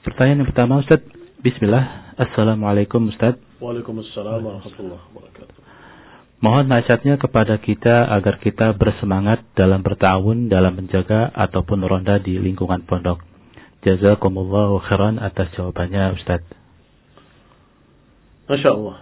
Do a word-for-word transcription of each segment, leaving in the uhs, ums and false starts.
Pertanyaan yang pertama, Ustaz. Bismillah. Assalamualaikum, Ustaz. Waalaikumsalam warahmatullahi wabarakatuh. Mohon nasihatnya kepada kita agar kita bersemangat dalam bertawun dalam menjaga ataupun ronda di lingkungan pondok. Jazakumullahu khairan atas jawabannya, Ustaz. Masya Allah.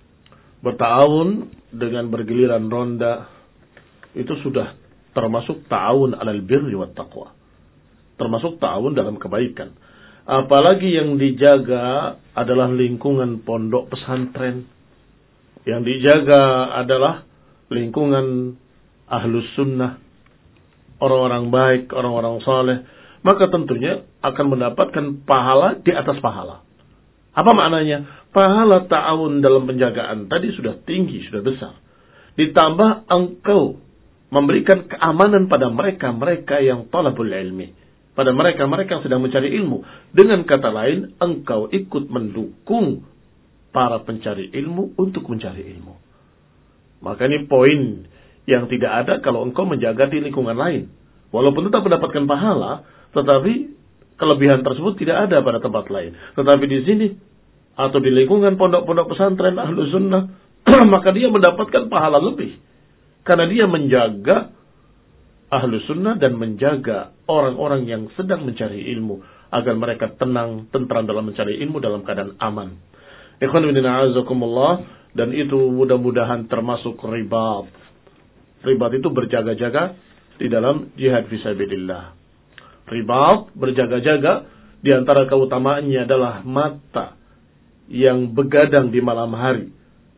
Bertawun dengan bergiliran ronda itu sudah termasuk ta'awun alal birri wat taqwa. Termasuk ta'awun dalam kebaikan. Apalagi yang dijaga adalah lingkungan pondok pesantren. Yang dijaga adalah lingkungan ahlus sunnah, orang-orang baik, orang-orang saleh. Maka tentunya akan mendapatkan pahala di atas pahala. Apa maknanya? Pahala ta'awun dalam penjagaan tadi sudah tinggi, sudah besar. Ditambah engkau memberikan keamanan pada mereka-mereka yang talabul ilmi. Pada mereka-mereka yang sedang mencari ilmu. Dengan kata lain, engkau ikut mendukung para pencari ilmu untuk mencari ilmu. Maka ini poin yang tidak ada kalau engkau menjaga di lingkungan lain. Walaupun tetap mendapatkan pahala, tetapi kelebihan tersebut tidak ada pada tempat lain. Tetapi di sini, atau di lingkungan pondok-pondok pesantren ahlu sunnah, maka dia mendapatkan pahala lebih. Karena dia menjaga ahlu sunnah dan menjaga orang-orang yang sedang mencari ilmu agar mereka tenang, tentram dalam mencari ilmu dalam keadaan aman. Ikhwan fillah a'azakumullah, dan itu mudah-mudahan termasuk ribat. Ribat itu berjaga-jaga di dalam jihad fisabilillah. Ribat berjaga-jaga di antara keutamaannya adalah mata yang begadang di malam hari.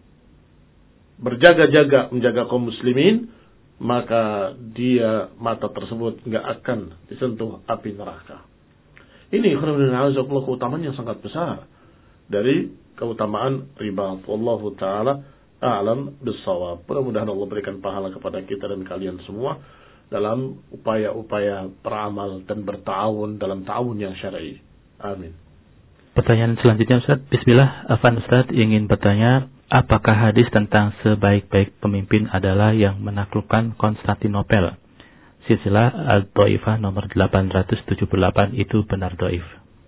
Berjaga-jaga menjaga kaum muslimin, maka dia mata tersebut enggak akan disentuh api neraka. Ini keutamaan yang sangat besar dari keutamaan ribat. Wallahu taala a'lam bis-shawab. Mudah-mudahan Allah berikan pahala kepada kita dan kalian semua dalam upaya-upaya beramal dan bertawun dalam ta'awun yang syar'i. Amin. Pertanyaan selanjutnya, Ustaz. Bismillah. Afan Ustaz ingin bertanya, apakah hadis tentang sebaik-baik pemimpin adalah yang menaklukkan Konstantinopel? Silsilah Al-Dhaifah nomor delapan ratus tujuh puluh delapan itu benar dhaif.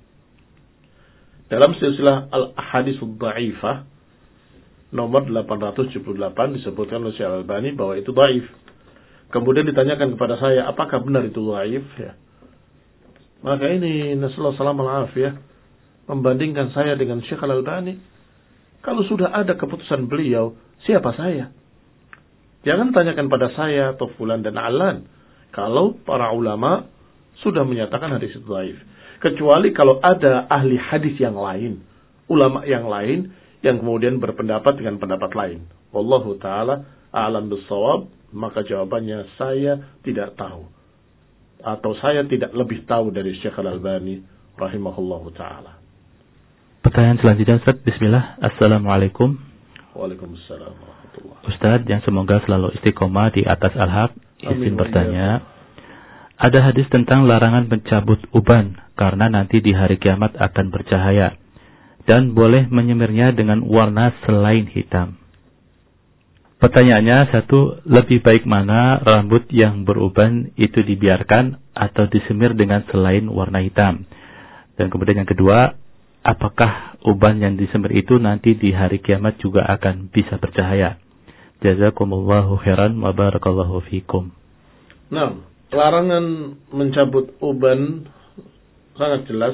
Dalam silsilah Al-Ahadits Dhaifah nomor delapan ratus tujuh puluh delapan disebutkan oleh Syekh Al-Albani bahwa itu dhaif. Kemudian ditanyakan kepada saya, apakah benar itu dhaif? Ya. Maka ini nasallahu salamul afiyah, membandingkan saya dengan Syekh Al-Albani. Kalau sudah ada keputusan beliau, siapa saya? Jangan tanyakan pada saya atau fulan dan alan. Kalau para ulama sudah menyatakan hadis itu dhaif. Kecuali kalau ada ahli hadis yang lain, ulama yang lain, yang kemudian berpendapat dengan pendapat lain. Wallahu ta'ala a'lam bis-shawab, maka jawabannya saya tidak tahu. Atau saya tidak lebih tahu dari Syekh Al-Albani rahimahullahu ta'ala. Pertanyaan selanjutnya, Ustaz. Bismillah. Assalamualaikum. Waalaikumsalam warahmatullahi. Ustaz yang semoga selalu istiqomah di atas al-haq, izin bertanya. Ada hadis tentang larangan mencabut uban karena nanti di hari kiamat akan bercahaya dan boleh menyemirnya dengan warna selain hitam. Pertanyaannya, satu, lebih baik mana rambut yang beruban itu dibiarkan atau disemir dengan selain warna hitam? Dan kemudian yang kedua, apakah uban yang disemir itu nanti di hari kiamat juga akan bisa bercahaya? Jazakumullahu khairan wa barakallahu fikum. Nah, larangan mencabut uban sangat jelas.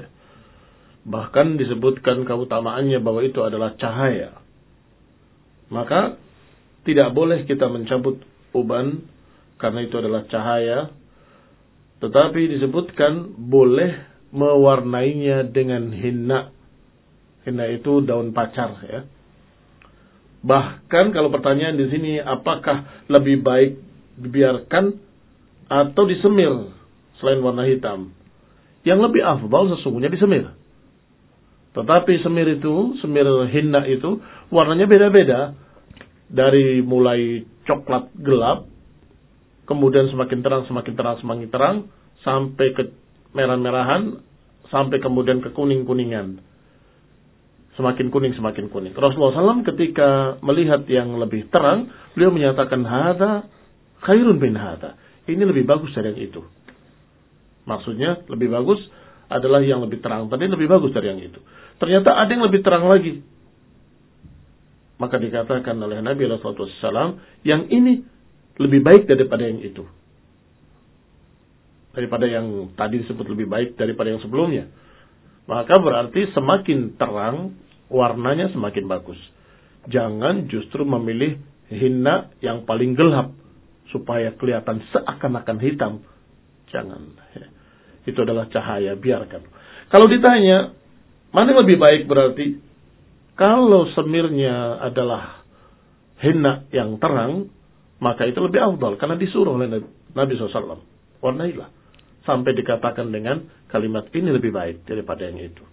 Bahkan disebutkan keutamaannya bahwa itu adalah cahaya. Maka tidak boleh kita mencabut uban karena itu adalah cahaya. Tetapi disebutkan boleh mewarnainya dengan hinna. Hinna itu daun pacar, ya. Bahkan kalau pertanyaan di sini, apakah lebih baik dibiarkan atau disemir selain warna hitam? Yang lebih afdal sesungguhnya disemir. Tetapi semir itu, semir hinna itu warnanya beda-beda. Dari mulai coklat gelap, kemudian semakin terang, semakin terang, semakin terang, sampai ke merah-merahan, sampai kemudian ke kuning-kuningan. Semakin kuning, semakin kuning. Rasulullah shallallahu alaihi wasallam ketika melihat yang lebih terang, beliau menyatakan, hadza khairun min hadza. Ini lebih bagus dari yang itu. Maksudnya, lebih bagus adalah yang lebih terang. Tadi lebih bagus dari yang itu. Ternyata ada yang lebih terang lagi. Maka dikatakan oleh Nabi shallallahu alaihi wasallam, yang ini lebih baik daripada yang itu. Daripada yang tadi disebut lebih baik daripada yang sebelumnya. Maka berarti semakin terang, warnanya semakin bagus. Jangan justru memilih hinna yang paling gelap, supaya kelihatan seakan-akan hitam. Jangan. Itu adalah cahaya, biarkan. Kalau ditanya, mana yang lebih baik berarti? Kalau semirnya adalah henna yang terang, maka itu lebih afdal. Karena disuruh oleh Nabi shallallahu alaihi wasallam. Warnailah. Sampai dikatakan dengan kalimat ini lebih baik daripada yang itu.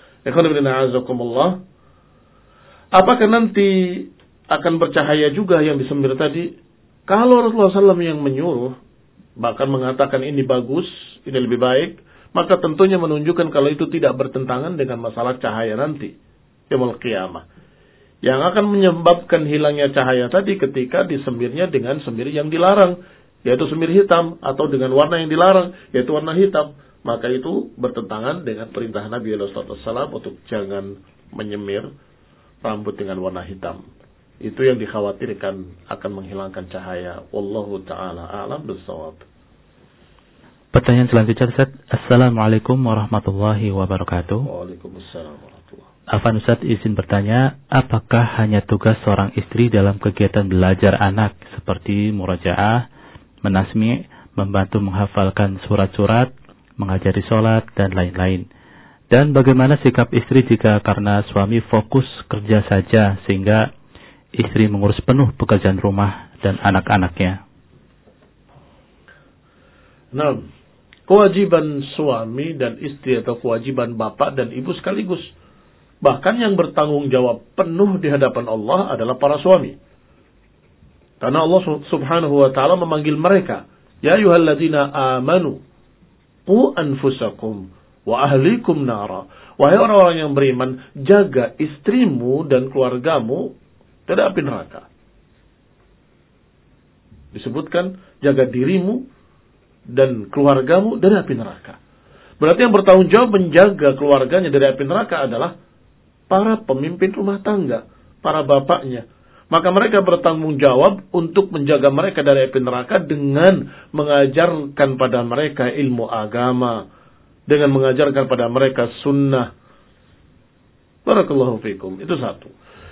Apakah nanti akan bercahaya juga yang disemir tadi? Kalau Rasulullah shallallahu alaihi wasallam yang menyuruh, bahkan mengatakan ini bagus, ini lebih baik, maka tentunya menunjukkan kalau itu tidak bertentangan dengan masalah cahaya nanti. Yaumul qiyamah. Yang akan menyebabkan hilangnya cahaya tadi ketika disemirnya dengan semir yang dilarang, yaitu semir hitam, atau dengan warna yang dilarang, yaitu warna hitam. Maka itu bertentangan dengan perintah Nabi shallallahu alaihi wasallam untuk jangan menyemir rambut dengan warna hitam. Itu yang dikhawatirkan akan menghilangkan cahaya. Wallahu ta'ala a'lam bissawab. Pertanyaan selanjutnya, Ustaz. Assalamualaikum warahmatullahi wabarakatuh. Waalaikumsalam warahmatullahi. Afan Ustaz izin bertanya, apakah hanya tugas seorang istri dalam kegiatan belajar anak seperti murajaah, menasmi', membantu menghafalkan surat-surat, mengajari sholat, dan lain-lain? Dan bagaimana sikap istri jika karena suami fokus kerja saja sehingga istri mengurus penuh pekerjaan rumah dan anak-anaknya? Nah, kewajiban suami dan istri atau kewajiban bapak dan ibu sekaligus. Bahkan yang bertanggung jawab penuh di hadapan Allah adalah para suami. Karena Allah subhanahu wa ta'ala memanggil mereka. Ya ayyuhalladzina amanu, qu anfusakum wa ahlikum nara. Wahai orang-orang yang beriman, jaga istrimu dan keluargamu dari api neraka. Disebutkan, jaga dirimu dan keluargamu dari api neraka. Berarti yang bertanggung jawab menjaga keluarganya dari api neraka adalah para pemimpin rumah tangga, para bapaknya. Maka mereka bertanggung jawab untuk menjaga mereka dari api neraka dengan mengajarkan pada mereka ilmu agama, dengan mengajarkan pada mereka sunnah. Barakallahu fikum. Itu satu.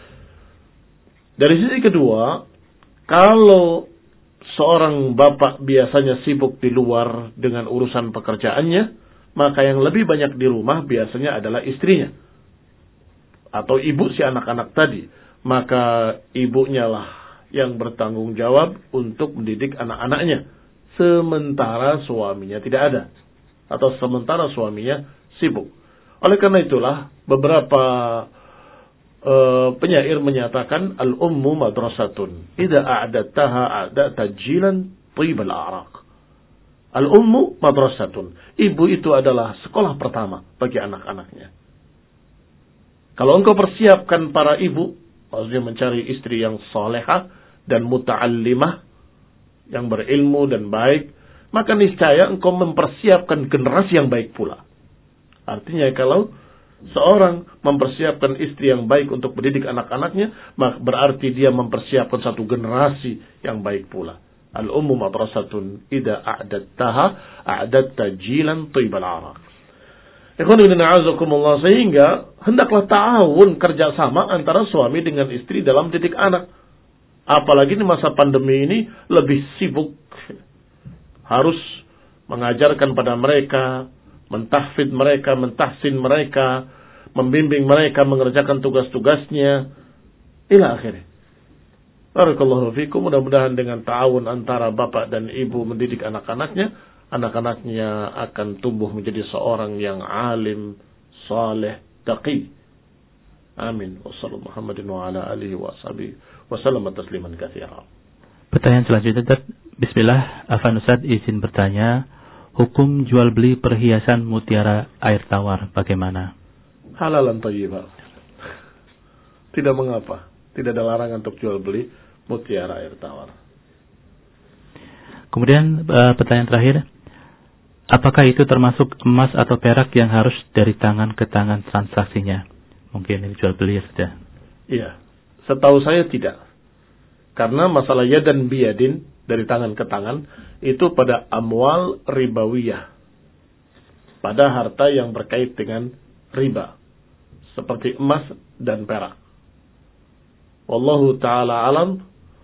Dari sisi kedua, kalau seorang bapak biasanya sibuk di luar dengan urusan pekerjaannya, maka yang lebih banyak di rumah biasanya adalah istrinya. Atau ibu si anak-anak tadi, maka ibunya lah yang bertanggung jawab untuk mendidik anak-anaknya, sementara suaminya tidak ada, atau sementara suaminya sibuk. Oleh karena itulah beberapa uh, penyair menyatakan al-ummu madrasatun idza a'dadtaha a'dadta jilan thibal a'raq. Al-ummu madrasatun, ibu itu adalah sekolah pertama bagi anak-anaknya. Kalau engkau persiapkan para ibu, maksudnya mencari istri yang salehah dan muta'allimah, yang berilmu dan baik, maka niscaya engkau mempersiapkan generasi yang baik pula. Artinya kalau seorang mempersiapkan istri yang baik untuk mendidik anak-anaknya, maka berarti dia mempersiapkan satu generasi yang baik pula. Al-ummu madrasatun idza a'dadtaha a'dadta jilan thibal 'araq. Sehingga hendaklah ta'awun, kerjasama antara suami dengan istri dalam didik anak. Apalagi di masa pandemi ini lebih sibuk. Harus mengajarkan pada mereka, mentahfidz mereka, mentahsin mereka, membimbing mereka mengerjakan tugas-tugasnya. Ila akhirnya. Barakallahu fikum. Mudah-mudahan dengan ta'awun antara bapak dan ibu mendidik anak-anaknya, anak-anaknya akan tumbuh menjadi seorang yang alim, saleh, taqi. Amin. Wassallallahu Muhammadin wa ala alihi wa sahbihi wa sallama tasliman katsiran. Pertanyaan selanjutnya, Bismillah, Afan Ustaz izin bertanya, hukum jual beli perhiasan mutiara air tawar bagaimana? Halalan thayyibah. Tidak mengapa, tidak ada larangan untuk jual beli mutiara air tawar. Kemudian uh, pertanyaan terakhir, apakah itu termasuk emas atau perak yang harus dari tangan ke tangan transaksinya? Mungkin ini jual beli ya sudah. Iya, setahu saya tidak. Karena masalah yadan biyadin, dari tangan ke tangan, itu pada amwal ribawiyah. Pada harta yang berkait dengan riba. Seperti emas dan perak. Wallahu ta'ala alam.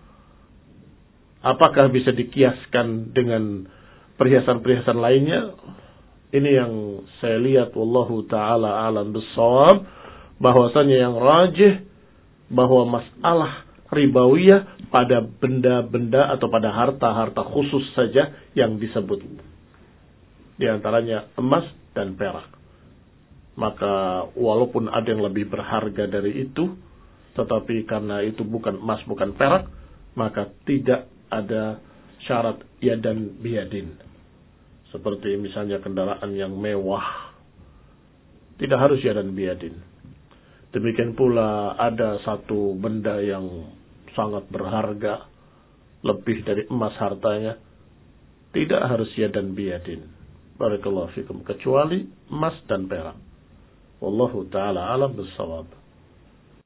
Apakah bisa dikiaskan dengan perhiasan-perhiasan lainnya? Ini yang saya lihat, wallahu ta'ala alam bissawab, bahwasanya yang rajih bahwa masalah ribawiyah pada benda-benda atau pada harta-harta khusus saja yang disebut. Di antaranya emas dan perak. Maka walaupun ada yang lebih berharga dari itu, tetapi karena itu bukan emas, bukan perak, maka tidak ada syarat yadan biyadin. Seperti misalnya kendaraan yang mewah, tidak harus yadan biyadin. Demikian pula ada satu benda yang sangat berharga, lebih dari emas hartanya, tidak harus yadan biyadin. Barakallahu fikum, kecuali emas dan perak. Wallahu ta'ala alam bissawab.